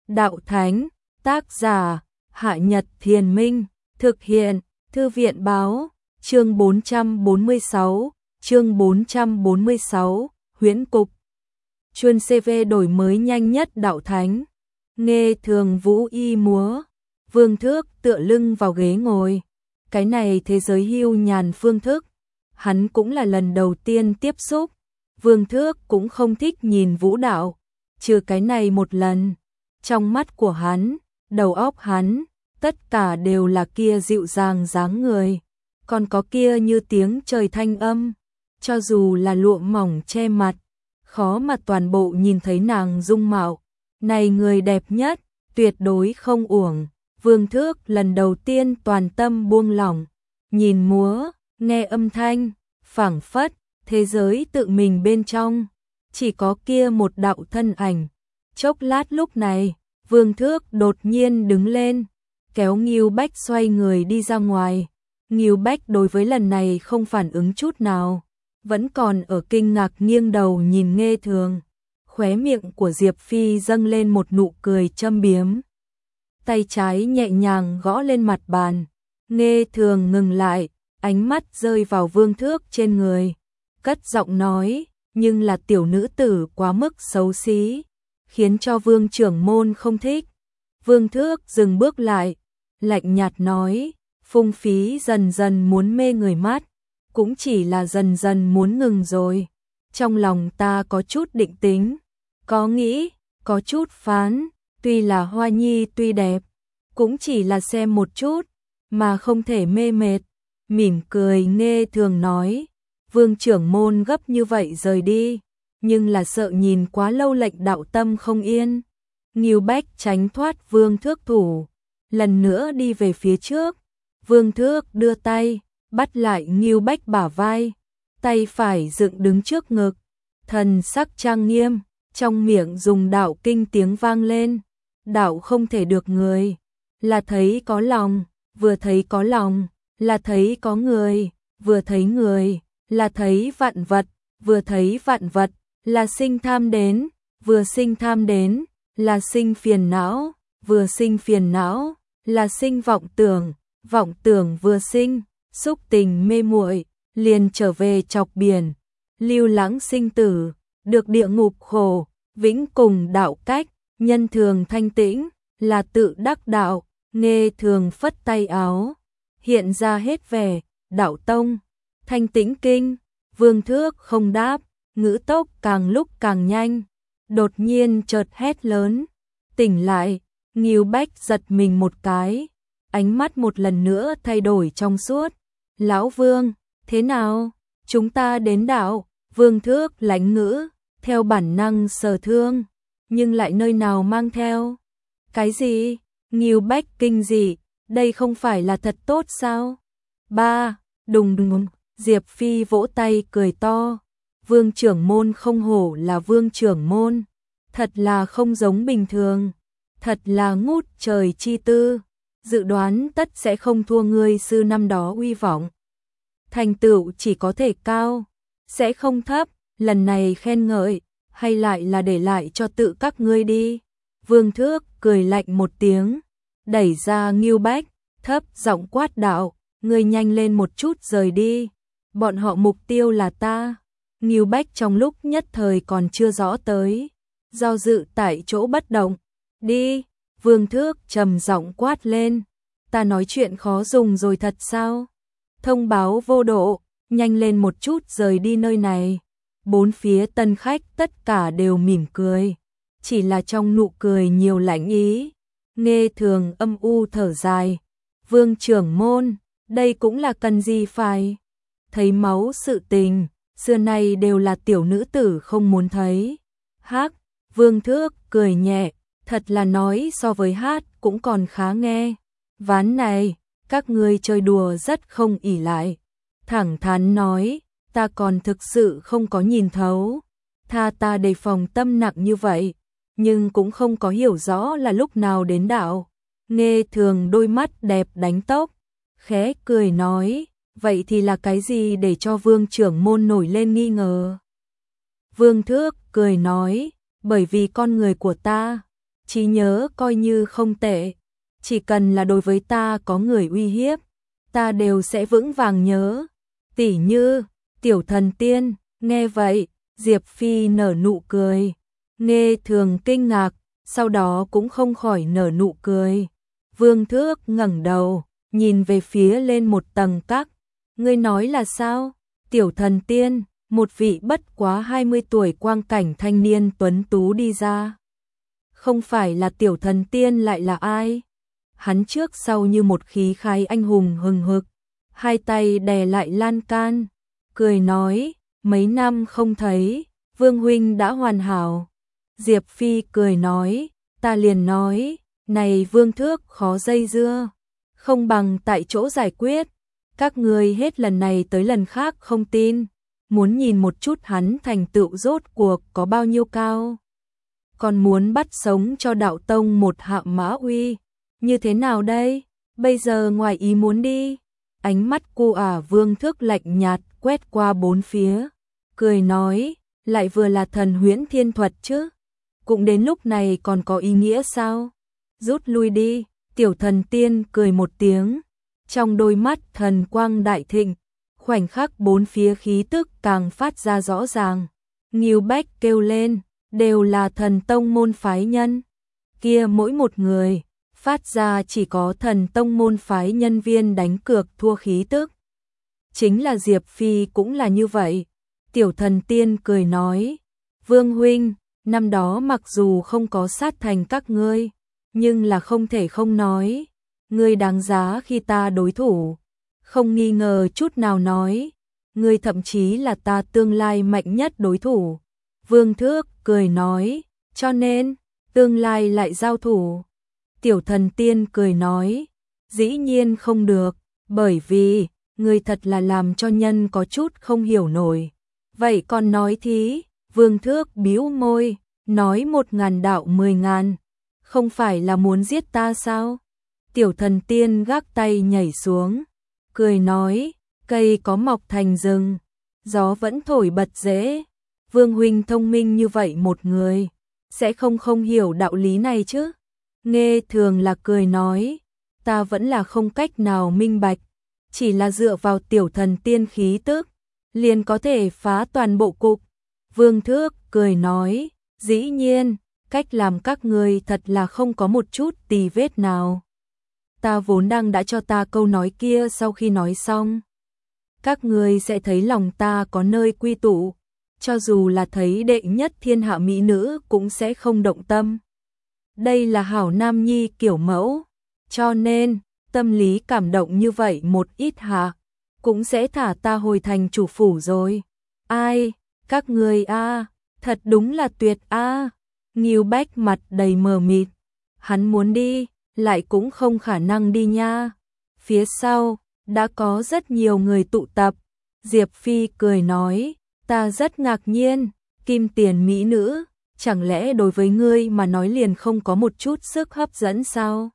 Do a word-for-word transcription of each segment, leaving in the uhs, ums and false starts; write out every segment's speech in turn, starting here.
Đạo Thánh, tác giả, Hạ Nhật Thiền Minh, thực hiện, Thư viện Báo, chương bốn trăm bốn mươi sáu, chương bốn trăm bốn mươi sáu, huyễn cục. Chuyên xê vê đổi mới nhanh nhất Đạo Thánh, nghe thường vũ y múa, Vương Thước tựa lưng vào ghế ngồi. Cái này thế giới hưu nhàn phương thức, hắn cũng là lần đầu tiên tiếp xúc. Vương Thước cũng không thích nhìn vũ đạo, trừ cái này một lần. Trong mắt của hắn, đầu óc hắn, tất cả đều là kia dịu dàng dáng người, còn có kia như tiếng trời thanh âm. Cho dù là lụa mỏng che mặt, khó mà toàn bộ nhìn thấy nàng dung mạo. Này người đẹp nhất, tuyệt đối không uổng. Vương Thước lần đầu tiên toàn tâm buông lỏng, nhìn múa, nghe âm thanh, phảng phất, thế giới tự mình bên trong, chỉ có kia một đạo thân ảnh. Chốc lát lúc này, Vương Thước đột nhiên đứng lên, kéo Ngưu Bách xoay người đi ra ngoài. Ngưu Bách đối với lần này không phản ứng chút nào, vẫn còn ở kinh ngạc nghiêng đầu nhìn Nghe Thường. Khóe miệng của Diệp Phi dâng lên một nụ cười châm biếm. Tay trái nhẹ nhàng gõ lên mặt bàn. Nghe Thường ngừng lại, ánh mắt rơi vào Vương Thước trên người, cất giọng nói, nhưng là tiểu nữ tử quá mức xấu xí, khiến cho Vương trưởng môn không thích. Vương Thước dừng bước lại, lạnh nhạt nói, phung phí dần dần muốn mê người mắt, cũng chỉ là dần dần muốn ngừng rồi. Trong lòng ta có chút định tính, có nghĩ, có chút phán, tuy là hoa nhi tuy đẹp, cũng chỉ là xem một chút, mà không thể mê mệt. Mỉm cười Nghe Thường nói, Vương trưởng môn gấp như vậy rời đi, nhưng là sợ nhìn quá lâu lệnh đạo tâm không yên. Ngưu Bách tránh thoát Vương Thước thủ, lần nữa đi về phía trước. Vương Thước đưa tay, bắt lại Ngưu Bách bả vai, tay phải dựng đứng trước ngực, thần sắc trang nghiêm, trong miệng dùng đạo kinh tiếng vang lên. Đạo không thể được người, là thấy có lòng, vừa thấy có lòng, là thấy có người, vừa thấy người, là thấy vạn vật, vừa thấy vạn vật, là sinh tham đến, vừa sinh tham đến, là sinh phiền não, vừa sinh phiền não, là sinh vọng tưởng, vọng tưởng vừa sinh, xúc tình mê muội, liền trở về chọc biển, lưu lãng sinh tử, được địa ngục khổ, vĩnh cùng đạo cách, nhân thường thanh tĩnh, là tự đắc đạo. Nghe Thường phất tay áo, hiện ra hết vẻ, đạo tông, thanh tĩnh kinh. Vương Thước không đáp, ngữ tốc càng lúc càng nhanh, đột nhiên chợt hét lớn, tỉnh lại. Ngưu Bách giật mình một cái, ánh mắt một lần nữa thay đổi trong suốt. Lão Vương, thế nào? Chúng ta đến đạo. Vương Thước lãnh ngữ, theo bản năng sở thương, nhưng lại nơi nào mang theo. Cái gì? Ngưu Bách kinh dị, đây không phải là thật tốt sao? Ba, đùng đùng, Diệp Phi vỗ tay cười to. Vương trưởng môn không hổ là Vương trưởng môn, thật là không giống bình thường, thật là ngút trời chi tư, dự đoán tất sẽ không thua ngươi sư năm đó uy vọng. Thành tựu chỉ có thể cao, sẽ không thấp, lần này khen ngợi, hay lại là để lại cho tự các ngươi đi. Vương Thước cười lạnh một tiếng, đẩy ra Ngưu Bách, thấp giọng quát đạo, ngươi nhanh lên một chút rời đi, bọn họ mục tiêu là ta. Ngưu Bách trong lúc nhất thời còn chưa rõ tới, do dự tại chỗ bất động. Đi, Vương Thước trầm giọng quát lên, ta nói chuyện khó dùng rồi thật sao? Thông báo vô độ, nhanh lên một chút rời đi nơi này. Bốn phía tân khách tất cả đều mỉm cười, chỉ là trong nụ cười nhiều lãnh ý. Nghe Thường âm u thở dài, Vương trưởng môn, đây cũng là cần gì phải? Thấy máu sự tình, xưa nay đều là tiểu nữ tử không muốn thấy. Hắc, Vương Thước cười nhẹ, thật là nói so với hát cũng còn khá nghe. Ván này, các ngươi chơi đùa rất không ỷ lại. Thẳng thắn nói, ta còn thực sự không có nhìn thấu. Tha ta đề phòng tâm nặng như vậy, nhưng cũng không có hiểu rõ là lúc nào đến đạo. Nghe Thường đôi mắt đẹp đánh tốc, khẽ cười nói, vậy thì là cái gì để cho Vương trưởng môn nổi lên nghi ngờ? Vương Thước cười nói, bởi vì con người của ta, trí nhớ coi như không tệ, chỉ cần là đối với ta có người uy hiếp, ta đều sẽ vững vàng nhớ. Tỉ như, Tiểu Thần Tiên, nghe vậy, Diệp Phi nở nụ cười, nghe thường kinh ngạc, sau đó cũng không khỏi nở nụ cười. Vương Thước ngẩng đầu, nhìn về phía lên một tầng các. Ngươi nói là sao? Tiểu Thần Tiên, một vị bất quá hai mươi tuổi quang cảnh thanh niên tuấn tú đi ra. Không phải là Tiểu Thần Tiên lại là ai? Hắn trước sau như một khí khái anh hùng hừng hực, hai tay đè lại lan can, cười nói, mấy năm không thấy, Vương huynh đã hoàn hảo. Diệp Phi cười nói, ta liền nói, này Vương Thước khó dây dưa, không bằng tại chỗ giải quyết, các người hết lần này tới lần khác không tin, muốn nhìn một chút hắn thành tựu rốt cuộc có bao nhiêu cao. Còn muốn bắt sống cho đạo tông một hạ mã uy, như thế nào đây? Bây giờ ngoài ý muốn đi. Ánh mắt cô ả Vương Thước lạnh nhạt quét qua bốn phía, cười nói, lại vừa là thần huyễn thiên thuật chứ, cũng đến lúc này còn có ý nghĩa sao? Rút lui đi. Tiểu Thần Tiên cười một tiếng, trong đôi mắt thần quang đại thịnh, khoảnh khắc bốn phía khí tức càng phát ra rõ ràng. Ngưu Bách kêu lên, đều là thần tông môn phái nhân, kia mỗi một người phát ra chỉ có thần tông môn phái nhân viên đánh cược thua khí tức. Chính là Diệp Phi cũng là như vậy. Tiểu Thần Tiên cười nói, Vương huynh, năm đó mặc dù không có sát thành các ngươi, nhưng là không thể không nói, ngươi đáng giá khi ta đối thủ, không nghi ngờ chút nào nói, ngươi thậm chí là ta tương lai mạnh nhất đối thủ. Vương Thước cười nói, cho nên, tương lai lại giao thủ. Tiểu Thần Tiên cười nói, dĩ nhiên không được, bởi vì, ngươi thật là làm cho nhân có chút không hiểu nổi. Vậy còn nói thí, Vương Thước bĩu môi, nói một ngàn đạo mười ngàn, không phải là muốn giết ta sao? Tiểu Thần Tiên gác tay nhảy xuống, cười nói, cây có mọc thành rừng, gió vẫn thổi bật rễ. Vương huynh thông minh như vậy một người, sẽ không không hiểu đạo lý này chứ? Nghe thường là cười nói, ta vẫn là không cách nào minh bạch, chỉ là dựa vào Tiểu Thần Tiên khí tức, liền có thể phá toàn bộ cục. Vương Thước cười nói, dĩ nhiên, cách làm các ngươi thật là không có một chút tì vết nào. Ta vốn đang đã cho ta câu nói kia, sau khi nói xong, các ngươi sẽ thấy lòng ta có nơi quy tụ, cho dù là thấy đệ nhất thiên hạ mỹ nữ cũng sẽ không động tâm. Đây là hảo nam nhi kiểu mẫu, cho nên, tâm lý cảm động như vậy một ít hạ, cũng sẽ thả ta hồi thành chủ phủ rồi. Ai, các ngươi a, thật đúng là tuyệt a. Ngưu Bách mặt đầy mờ mịt, hắn muốn đi, lại cũng không khả năng đi nha. Phía sau, đã có rất nhiều người tụ tập. Diệp Phi cười nói, ta rất ngạc nhiên, kim tiền mỹ nữ, chẳng lẽ đối với ngươi mà nói liền không có một chút sức hấp dẫn sao?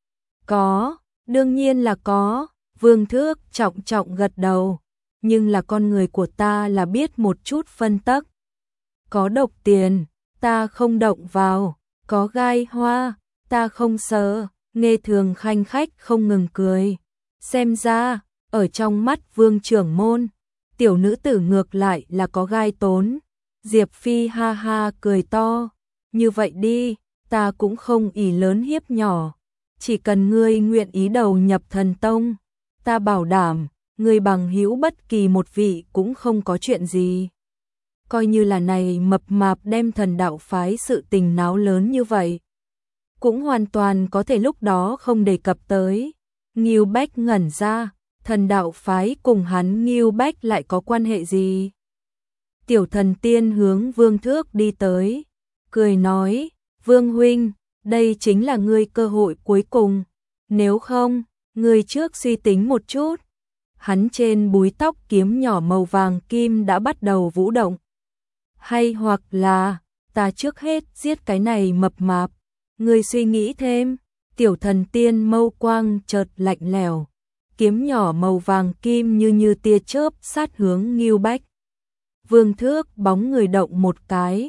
Có, đương nhiên là có. Vương Thước trọng trọng gật đầu, nhưng là con người của ta là biết một chút phân tắc. Có độc tiền, ta không động vào, có gai hoa, ta không sợ. Nghe thường khanh khách không ngừng cười. Xem ra, ở trong mắt Vương trưởng môn, tiểu nữ tử ngược lại là có gai tốn. Diệp Phi ha ha cười to, như vậy đi, ta cũng không ỷ lớn hiếp nhỏ, chỉ cần ngươi nguyện ý đầu nhập thần tông, ta bảo đảm, ngươi bằng hữu bất kỳ một vị cũng không có chuyện gì. Coi như là này mập mạp đem thần đạo phái sự tình náo lớn như vậy, cũng hoàn toàn có thể lúc đó không đề cập tới. Ngưu Bách ngẩn ra, thần đạo phái cùng hắn Ngưu Bách lại có quan hệ gì? Tiểu Thần Tiên hướng Vương Thước đi tới, cười nói, Vương huynh, đây chính là ngươi cơ hội cuối cùng, nếu không, ngươi trước suy tính một chút. Hắn trên búi tóc kiếm nhỏ màu vàng kim đã bắt đầu vũ động. Hay hoặc là, ta trước hết giết cái này mập mạp, ngươi suy nghĩ thêm. Tiểu Thần Tiên mâu quang chợt lạnh lẽo, kiếm nhỏ màu vàng kim như như tia chớp sát hướng Ngưu Bách. Vương Thước bóng người động một cái,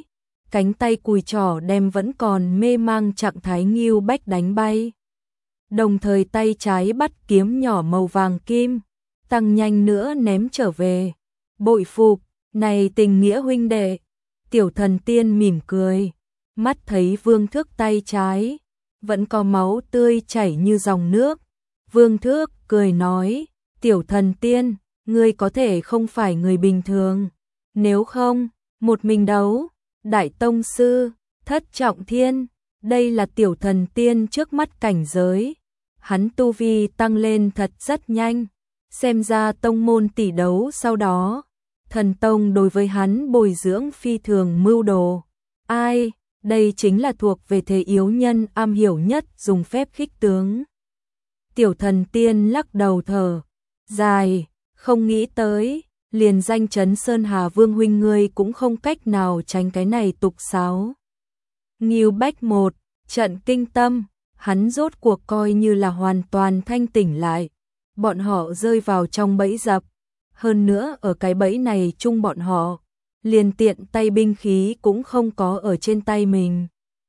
cánh tay cùi trỏ đem vẫn còn mê mang trạng thái Ngưu Bách đánh bay. Đồng thời tay trái bắt kiếm nhỏ màu vàng kim, tăng nhanh nữa ném trở về. Bội phục, này tình nghĩa huynh đệ. Tiểu Thần Tiên mỉm cười, mắt thấy Vương Thước tay trái vẫn có máu tươi chảy như dòng nước. Vương Thước cười nói, Tiểu Thần Tiên, ngươi có thể không phải người bình thường, nếu không, một mình đấu, Đại Tông Sư, Thất Trọng Thiên, đây là Tiểu Thần Tiên trước mắt cảnh giới. Hắn tu vi tăng lên thật rất nhanh, xem ra tông môn tỷ đấu sau đó, thần tông đối với hắn bồi dưỡng phi thường mưu đồ. Ai, đây chính là thuộc về thế yếu nhân am hiểu nhất dùng phép khích tướng. Tiểu Thần Tiên lắc đầu thở dài, không nghĩ tới, liền danh chấn Sơn Hà Vương huynh ngươi cũng không cách nào tránh cái này tục sáo. Ngưu Bách một trận kinh tâm, hắn rốt cuộc coi như là hoàn toàn thanh tỉnh lại. Bọn họ rơi vào trong bẫy dập, hơn nữa ở cái bẫy này chung bọn họ, liền tiện tay binh khí cũng không có ở trên tay mình.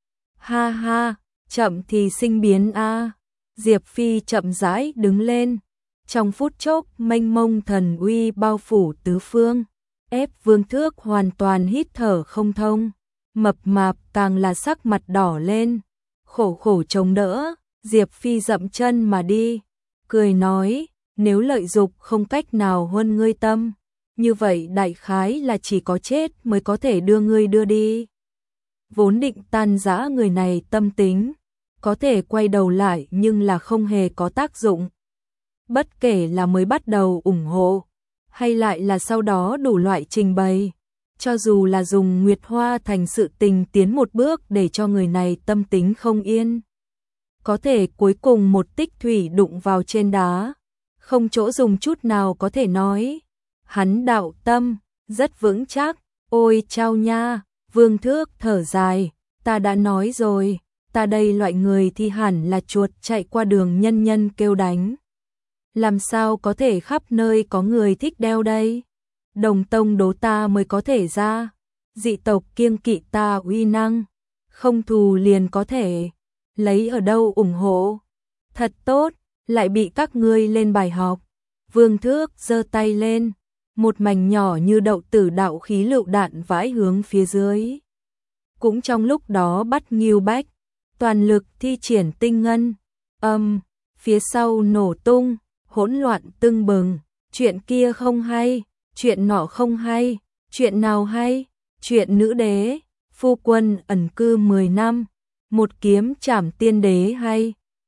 Ha ha, chậm thì sinh biến a. Diệp Phi chậm rãi đứng lên, trong phút chốc mênh mông thần uy bao phủ tứ phương, ép Vương Thước hoàn toàn hít thở không thông. Mập mạp càng là sắc mặt đỏ lên, khổ khổ chống đỡ. Diệp Phi dậm chân mà đi, cười nói, nếu lợi dục không cách nào huân ngươi tâm, như vậy đại khái là chỉ có chết mới có thể đưa ngươi đưa đi. Vốn định tan rã người này tâm tính, có thể quay đầu lại nhưng là không hề có tác dụng. Bất kể là mới bắt đầu ủng hộ, hay lại là sau đó đủ loại trình bày, cho dù là dùng Nguyệt Hoa thành sự tình tiến một bước để cho người này tâm tính không yên, có thể cuối cùng một tích thủy đụng vào trên đá, không chỗ dùng chút nào có thể nói. Hắn đạo tâm rất vững chắc. Ôi chao nha, Vương Thước thở dài, ta đã nói rồi, ta đây loại người thì hẳn là chuột chạy qua đường nhân nhân kêu đánh. Làm sao có thể khắp nơi có người thích đeo đây? Đồng tông đố ta mới có thể ra, dị tộc kiêng kỵ ta uy năng, không thù liền có thể lấy ở đâu ủng hộ. Thật tốt, lại bị các ngươi lên bài học. Vương Thước giơ tay lên, một mảnh nhỏ như đậu tử đạo khí lựu đạn vãi hướng phía dưới. Cũng trong lúc đó bắt Ngưu Bách toàn lực thi triển tinh ngân, âm, um, phía sau nổ tung, hỗn loạn tưng bừng. Chuyện kia không hay, chuyện nọ không hay, chuyện nào hay? Chuyện nữ đế, phu quân ẩn cư mười năm, một kiếm trảm tiên đế hay?